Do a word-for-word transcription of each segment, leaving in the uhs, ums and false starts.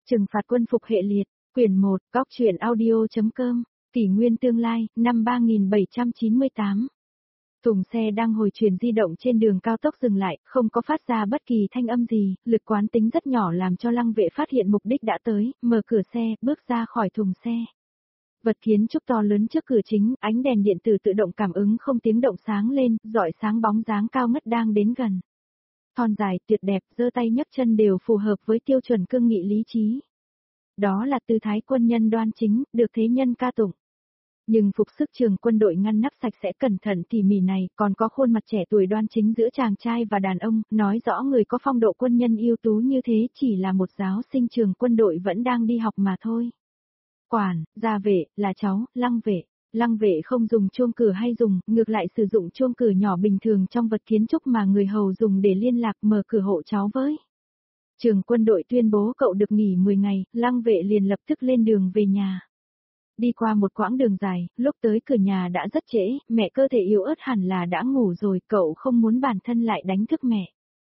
Trừng phạt quân phục hệ liệt, quyển một, góc truyện audio.com, kỷ nguyên tương lai, năm ba nghìn bảy trăm chín mươi tám. Thùng xe đang hồi chuyển di động trên đường cao tốc dừng lại, không có phát ra bất kỳ thanh âm gì, lực quán tính rất nhỏ làm cho Lăng Vệ phát hiện mục đích đã tới, mở cửa xe, bước ra khỏi thùng xe. Vật kiến trúc to lớn trước cửa chính, ánh đèn điện tử tự động cảm ứng không tiếng động sáng lên, rọi sáng bóng dáng cao ngất đang đến gần. Thon dài, tuyệt đẹp, giơ tay nhấc chân đều phù hợp với tiêu chuẩn cương nghị lý trí. Đó là tư thái quân nhân đoan chính, được thế nhân ca tụng. Nhưng phục sức trường quân đội ngăn nắp sạch sẽ cẩn thận tỉ mỉ này, còn có khuôn mặt trẻ tuổi đoan chính giữa chàng trai và đàn ông, nói rõ người có phong độ quân nhân ưu tú như thế chỉ là một giáo sinh trường quân đội vẫn đang đi học mà thôi. Quản, gia vệ, là cháu, Lăng Vệ. Lăng Vệ không dùng chuông cửa hay dùng, ngược lại sử dụng chuông cửa nhỏ bình thường trong vật kiến trúc mà người hầu dùng để liên lạc, mở cửa hộ cháu với. Trường quân đội tuyên bố cậu được nghỉ mười ngày, Lăng Vệ liền lập tức lên đường về nhà. Đi qua một quãng đường dài, lúc tới cửa nhà đã rất trễ, mẹ cơ thể yếu ớt hẳn là đã ngủ rồi, cậu không muốn bản thân lại đánh thức mẹ.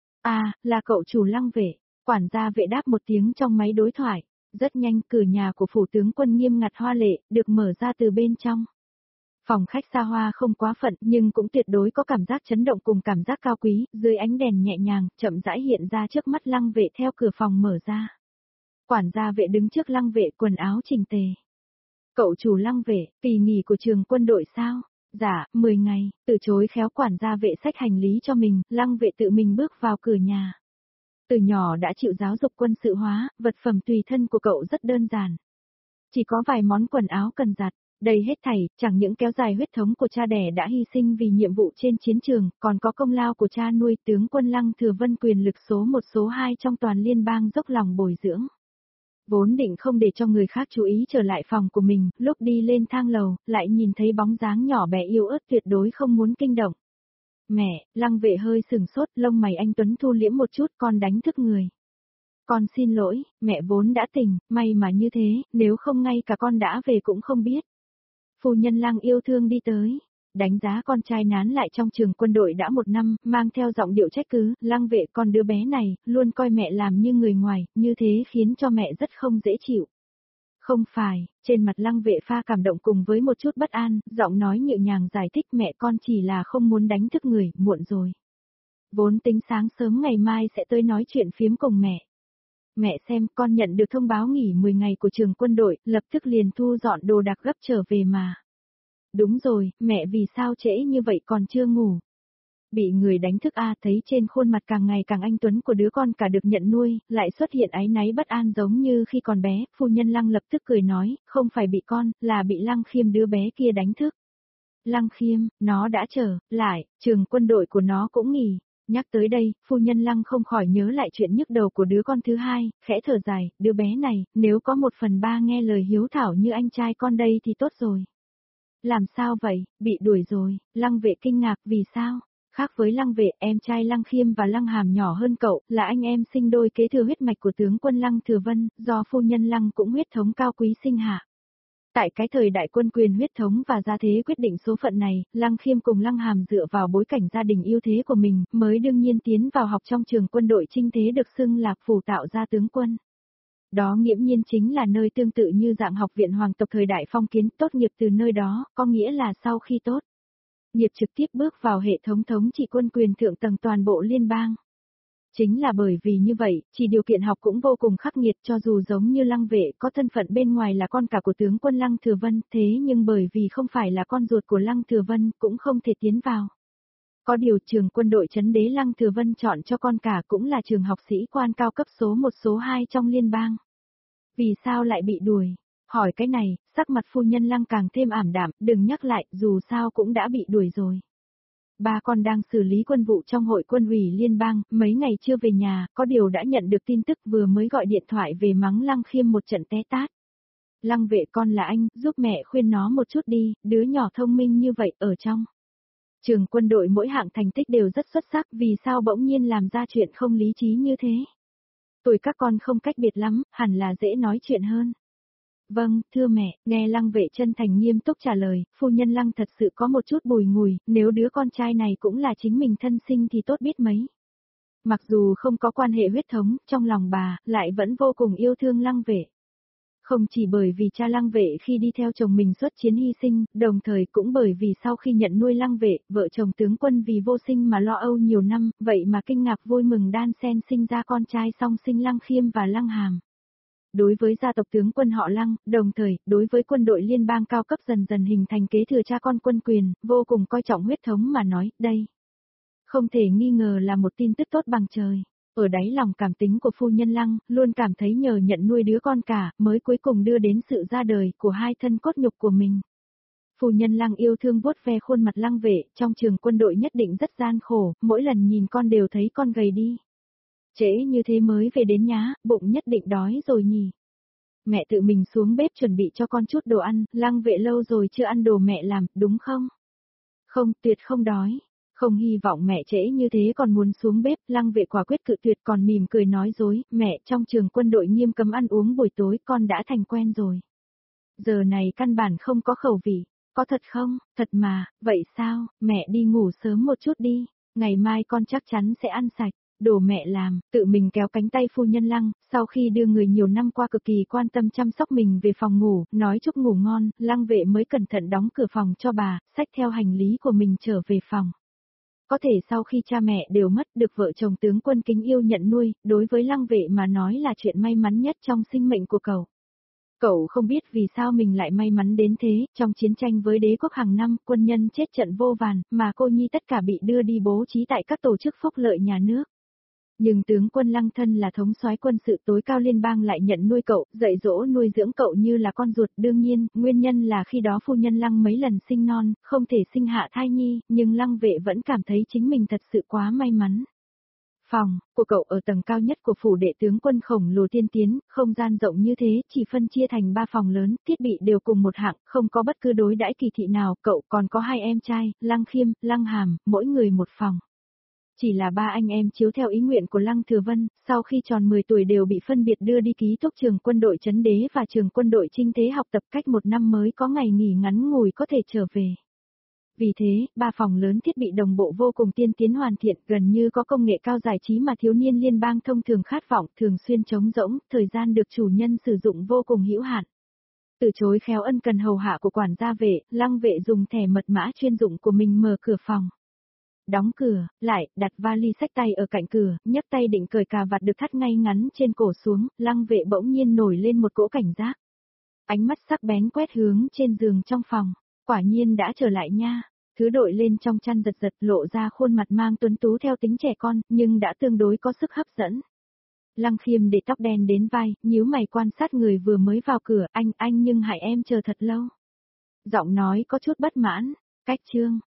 À, là cậu chủ Lăng Vệ. Quản gia Vệ đáp một tiếng trong máy đối thoại. Rất nhanh, cửa nhà của phủ tướng quân nghiêm ngặt hoa lệ, được mở ra từ bên trong. Phòng khách xa hoa không quá phận, nhưng cũng tuyệt đối có cảm giác chấn động cùng cảm giác cao quý, dưới ánh đèn nhẹ nhàng, chậm rãi hiện ra trước mắt Lăng Vệ theo cửa phòng mở ra. Quản gia Vệ đứng trước Lăng Vệ, quần áo chỉnh tề. Cậu chủ Lăng Vệ, kỳ nghỉ của trường quân đội sao? Dạ, mười ngày, từ chối khéo quản gia Vệ xách hành lý cho mình, Lăng Vệ tự mình bước vào cửa nhà. Từ nhỏ đã chịu giáo dục quân sự hóa, vật phẩm tùy thân của cậu rất đơn giản. Chỉ có vài món quần áo cần giặt, đây hết thảy, chẳng những kéo dài huyết thống của cha đẻ đã hy sinh vì nhiệm vụ trên chiến trường, còn có công lao của cha nuôi tướng quân Lăng Thừa Vân quyền lực số một số hai trong toàn liên bang dốc lòng bồi dưỡng. Vốn định không để cho người khác chú ý trở lại phòng của mình, lúc đi lên thang lầu, lại nhìn thấy bóng dáng nhỏ bé yếu ớt tuyệt đối không muốn kinh động. Mẹ, Lăng Vệ hơi sừng sốt, lông mày anh Tuấn thu liễm một chút, con đánh thức người. Con xin lỗi, mẹ vốn đã tỉnh, may mà như thế, nếu không ngay cả con đã về cũng không biết. Phu nhân Lăng yêu thương đi tới, đánh giá con trai nán lại trong trường quân đội đã một năm, mang theo giọng điệu trách cứ, Lăng Vệ con đứa bé này, luôn coi mẹ làm như người ngoài, như thế khiến cho mẹ rất không dễ chịu. Không phải, trên mặt Lăng Vệ pha cảm động cùng với một chút bất an, giọng nói nhẹ nhàng giải thích mẹ con chỉ là không muốn đánh thức người, muộn rồi. Vốn tính sáng sớm ngày mai sẽ tới nói chuyện phiếm cùng mẹ. Mẹ xem, con nhận được thông báo nghỉ mười ngày của trường quân đội, lập tức liền thu dọn đồ đạc gấp trở về mà. Đúng rồi, mẹ vì sao trễ như vậy còn chưa ngủ? Bị người đánh thức a, thấy trên khuôn mặt càng ngày càng anh tuấn của đứa con cả được nhận nuôi, lại xuất hiện áy náy bất an giống như khi còn bé, phu nhân Lăng lập tức cười nói, không phải bị con, là bị Lăng Khiêm đứa bé kia đánh thức. Lăng Khiêm, nó đã trở lại, trường quân đội của nó cũng nghỉ. Nhắc tới đây, phu nhân Lăng không khỏi nhớ lại chuyện nhức đầu của đứa con thứ hai, khẽ thở dài, đứa bé này, nếu có một phần ba nghe lời hiếu thảo như anh trai con đây thì tốt rồi. Làm sao vậy, bị đuổi rồi, Lăng Vệ kinh ngạc, vì sao? Khác với Lăng Vệ, em trai Lăng Khiêm và Lăng Hàm nhỏ hơn cậu, là anh em sinh đôi kế thừa huyết mạch của tướng quân Lăng Thừa Vân, do phu nhân Lăng cũng huyết thống cao quý sinh hạ. Tại cái thời đại quân quyền huyết thống và gia thế quyết định số phận này, Lăng Khiêm cùng Lăng Hàm dựa vào bối cảnh gia đình ưu thế của mình, mới đương nhiên tiến vào học trong trường quân đội chinh thế được xưng là phủ tạo ra tướng quân. Đó nghiễm nhiên chính là nơi tương tự như dạng học viện hoàng tộc thời đại phong kiến, tốt nghiệp từ nơi đó, có nghĩa là sau khi tốt nghiệp trực tiếp bước vào hệ thống thống trị quân quyền thượng tầng toàn bộ liên bang. Chính là bởi vì như vậy, chỉ điều kiện học cũng vô cùng khắc nghiệt, cho dù giống như Lăng Vệ có thân phận bên ngoài là con cả của tướng quân Lăng Thừa Vân, thế nhưng bởi vì không phải là con ruột của Lăng Thừa Vân cũng không thể tiến vào. Có điều trường quân đội trấn đế Lăng Thừa Vân chọn cho con cả cũng là trường học sĩ quan cao cấp số một số hai trong liên bang. Vì sao lại bị đuổi? Hỏi cái này, sắc mặt phu nhân Lăng càng thêm ảm đạm, đừng nhắc lại, dù sao cũng đã bị đuổi rồi. Ba con đang xử lý quân vụ trong hội quân ủy liên bang, mấy ngày chưa về nhà, có điều đã nhận được tin tức vừa mới gọi điện thoại về mắng Lăng Khiêm một trận té tát. Lăng Vệ con là anh, giúp mẹ khuyên nó một chút đi, đứa nhỏ thông minh như vậy ở trong trường quân đội mỗi hạng thành tích đều rất xuất sắc, vì sao bỗng nhiên làm ra chuyện không lý trí như thế? Tuổi các con không cách biệt lắm, hẳn là dễ nói chuyện hơn. Vâng, thưa mẹ, nghe Lăng Vệ chân thành nghiêm túc trả lời, phu nhân Lăng thật sự có một chút bùi ngùi, nếu đứa con trai này cũng là chính mình thân sinh thì tốt biết mấy. Mặc dù không có quan hệ huyết thống, trong lòng bà, lại vẫn vô cùng yêu thương Lăng Vệ. Không chỉ bởi vì cha Lăng Vệ khi đi theo chồng mình xuất chiến hy sinh, đồng thời cũng bởi vì sau khi nhận nuôi Lăng Vệ, vợ chồng tướng quân vì vô sinh mà lo âu nhiều năm, vậy mà kinh ngạc vui mừng đan xen sinh ra con trai song sinh Lăng Khiêm và Lăng Hàm. Đối với gia tộc tướng quân họ Lăng, đồng thời, đối với quân đội liên bang cao cấp dần dần hình thành kế thừa cha con quân quyền, vô cùng coi trọng huyết thống mà nói, đây. Không thể nghi ngờ là một tin tức tốt bằng trời. Ở đáy lòng cảm tính của phu nhân Lăng, luôn cảm thấy nhờ nhận nuôi đứa con cả, mới cuối cùng đưa đến sự ra đời của hai thân cốt nhục của mình. Phu nhân Lăng yêu thương vuốt ve khuôn mặt Lăng Vệ, trong trường quân đội nhất định rất gian khổ, mỗi lần nhìn con đều thấy con gầy đi. Trễ như thế mới về đến nhá, bụng nhất định đói rồi nhỉ. Mẹ tự mình xuống bếp chuẩn bị cho con chút đồ ăn, Lăng Vệ lâu rồi chưa ăn đồ mẹ làm, đúng không? Không, tuyệt không đói. Không hy vọng mẹ trễ như thế còn muốn xuống bếp, Lăng Vệ quả quyết cự tuyệt còn mỉm cười nói dối, mẹ trong trường quân đội nghiêm cấm ăn uống buổi tối con đã thành quen rồi. Giờ này căn bản không có khẩu vị, có thật không, thật mà, vậy sao, mẹ đi ngủ sớm một chút đi, ngày mai con chắc chắn sẽ ăn sạch. Đồ mẹ làm, tự mình kéo cánh tay phu nhân Lăng, sau khi đưa người nhiều năm qua cực kỳ quan tâm chăm sóc mình về phòng ngủ, nói chúc ngủ ngon, Lăng Vệ mới cẩn thận đóng cửa phòng cho bà, xách theo hành lý của mình trở về phòng. Có thể sau khi cha mẹ đều mất được vợ chồng tướng quân kính yêu nhận nuôi, đối với Lăng Vệ mà nói là chuyện may mắn nhất trong sinh mệnh của cậu. Cậu không biết vì sao mình lại may mắn đến thế, trong chiến tranh với đế quốc hàng năm, quân nhân chết trận vô vàn, mà cô nhi tất cả bị đưa đi bố trí tại các tổ chức phúc lợi nhà nước. Nhưng tướng quân Lăng thân là thống soái quân sự tối cao liên bang lại nhận nuôi cậu, dạy dỗ nuôi dưỡng cậu như là con ruột. Đương nhiên, nguyên nhân là khi đó phu nhân Lăng mấy lần sinh non, không thể sinh hạ thai nhi, nhưng Lăng Vệ vẫn cảm thấy chính mình thật sự quá may mắn. Phòng của cậu ở tầng cao nhất của phủ đệ tướng quân khổng lồ tiên tiến, không gian rộng như thế, chỉ phân chia thành ba phòng lớn, thiết bị đều cùng một hạng, không có bất cứ đối đãi kỳ thị nào. Cậu còn có hai em trai, Lăng Khiêm, Lăng Hàm, mỗi người một phòng. Chỉ là ba anh em chiếu theo ý nguyện của Lăng Thừa Vân, sau khi tròn mười tuổi đều bị phân biệt đưa đi ký túc trường quân đội Trấn Đế và trường quân đội Trinh Thế học tập, cách một năm mới có ngày nghỉ ngắn ngủi có thể trở về. Vì thế, ba phòng lớn thiết bị đồng bộ vô cùng tiên tiến hoàn thiện, gần như có công nghệ cao giải trí mà thiếu niên liên bang thông thường khát vọng, thường xuyên trống rỗng, thời gian được chủ nhân sử dụng vô cùng hữu hạn. Từ chối khéo ân cần hầu hạ của quản gia Vệ, Lăng Vệ dùng thẻ mật mã chuyên dụng của mình mở cửa phòng. Đóng cửa, lại, đặt vali xách tay ở cạnh cửa, nhấc tay định cởi cà vạt được thắt ngay ngắn trên cổ xuống, Lăng Vệ bỗng nhiên nổi lên một cỗ cảnh giác. Ánh mắt sắc bén quét hướng trên giường trong phòng, quả nhiên đã trở lại nha. Thứ đội lên trong chăn giật giật lộ ra khuôn mặt mang tuấn tú theo tính trẻ con, nhưng đã tương đối có sức hấp dẫn. Lăng Khiêm để tóc đen đến vai, nhíu mày quan sát người vừa mới vào cửa, anh, anh nhưng hại em chờ thật lâu. Giọng nói có chút bất mãn, cách chương.